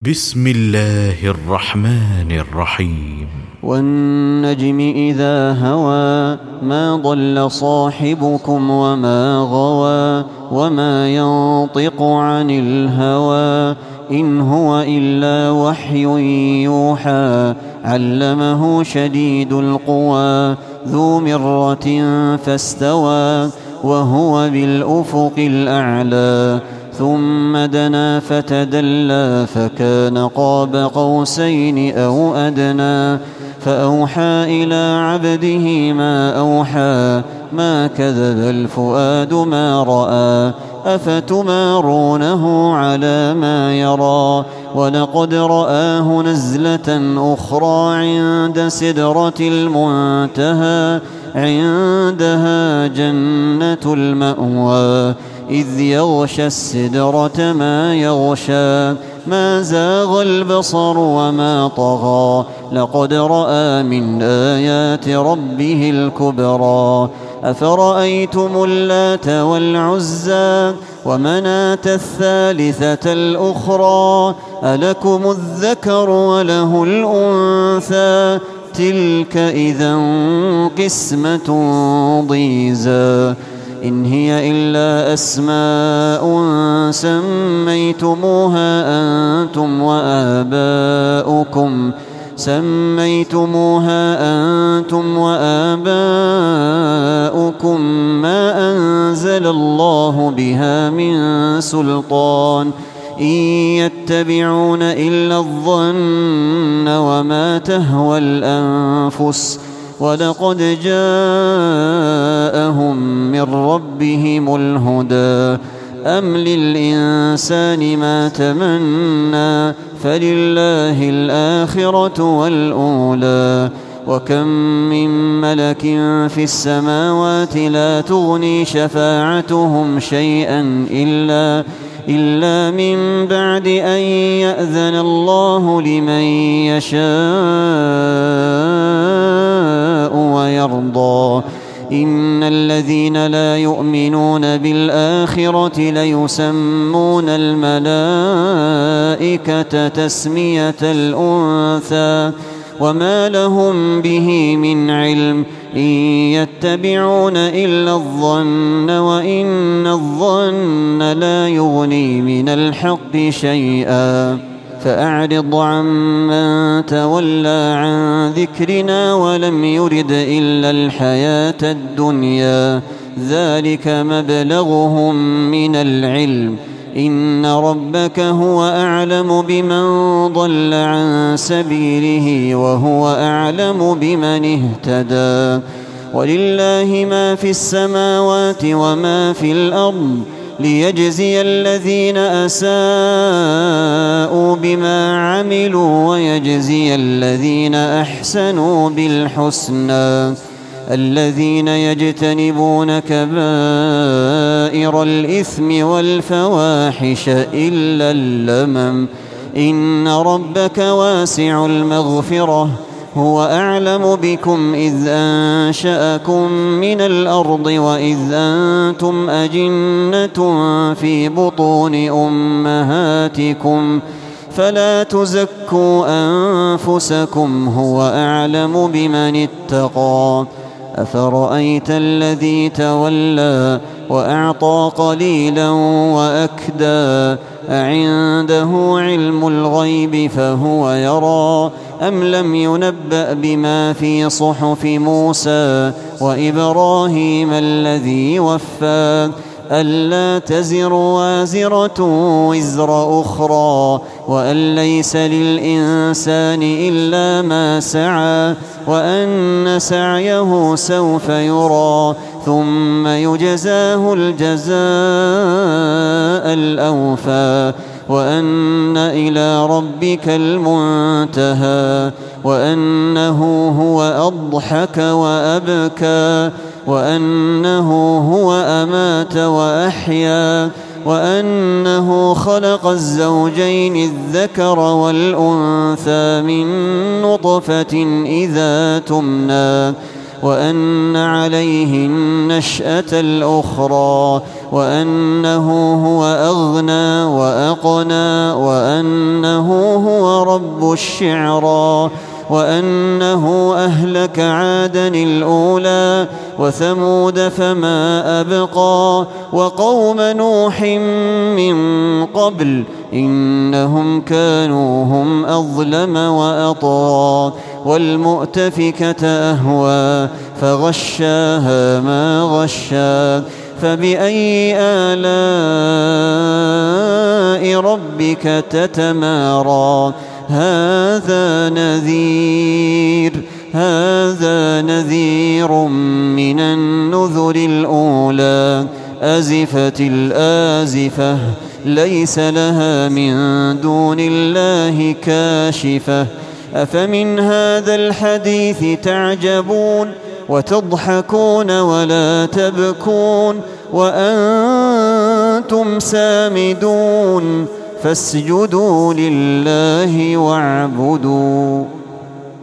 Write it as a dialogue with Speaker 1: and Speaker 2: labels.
Speaker 1: بسم الله الرحمن الرحيم.
Speaker 2: والنجم إذا هوى ما ضل صاحبكم وما غوى وما ينطق عن الهوى إن هو إلا وحي يوحى علمه شديد القوى ذو مرة فاستوى وهو بالأفق الأعلى ثم دنا فتدلى فكان قاب قوسين أو أدنى فأوحى إلى عبده ما أوحى ما كذب الفؤاد ما رأى أفتمارونه على ما يرى ولقد رآه نزلة أخرى عند سدرة المنتهى عندها جنة المأوى إذ يغشى السدرة ما يغشى ما زاغ البصر وما طغى لقد رأى من آيات ربه الكبرى أفرأيتم اللات والعزى ومناة الثالثة الأخرى ألكم الذكر وله الأنثى تلك إذا قسمة ضيزى إن هي إلا أسماء سميتموها أنتم وآباؤكم ما أنزل الله بها من سلطان إن يتبعون إلا الظن وما تهوى الأنفس ولقد جاءهم من ربهم الهدى أم للإنسان ما تمنى فلله الآخرة والأولى وكم من ملك في السماوات لا تغني شفاعتهم شيئا إلا من بعد أن يأذن الله لمن يشاء ويرضى إن الذين لا يؤمنون بالآخرة ليسمون الملائكة تسمية الأنثى وما لهم به من علم إن يتبعون إلا الظن وإن الظن لا يغني من الحق شيئا فأعرض عمن تولى عن ذكرنا ولم يرد إلا الحياة الدنيا ذلك مبلغهم من العلم إن ربك هو أعلم بمن ضل عن سبيله وهو أعلم بمن اهتدى ولله ما في السماوات وما في الأرض ليجزي الذين أساءوا بما عملوا ويجزي الذين أحسنوا بالحسنى الذين يجتنبون كبائر الإثم والفواحش إلا اللمم إن ربك واسع المغفرة هو أعلم بكم إذ أنشأكم من الأرض وإذ أنتم أجنة في بطون أمهاتكم فلا تزكوا أنفسكم هو أعلم بمن اتقى أفرأيت الذي تولى وأعطى قليلا وأكدى أعنده علم الغيب فهو يرى أم لم ينبأ بما في صحف موسى وإبراهيم الذي وفى ألا تزر وازرة وزر أخرى وأن ليس للإنسان إلا ما سعى وأن سعيه سوف يرى ثم يجزاه الجزاء الأوفى وأن إلى ربك المنتهى وأنه هو أضحك وأبكى وأنه هو أمات وأحيا وأنه خلق الزوجين الذكر والأنثى من نطفة إذا تمنى وأن عليه النشأة الأخرى وأنه هو أغنى وأقنى وأنه هو رب الشعرى وأنه أهلك عادا الأولى وثمود فما أبقى وقوم نوح من قبل إنهم كانوا هم أظلم وأطغى والمؤتفكة أهوى فغشاها ما غشا فبأي آلاء ربك تتمارى هذا نذير من النذر الأولى أزفت الآزفة ليس لها من دون الله كاشفة أفمن هذا الحديث تعجبون وتضحكون ولا تبكون وأنتم سامدون فاسجدوا لله واعبدوا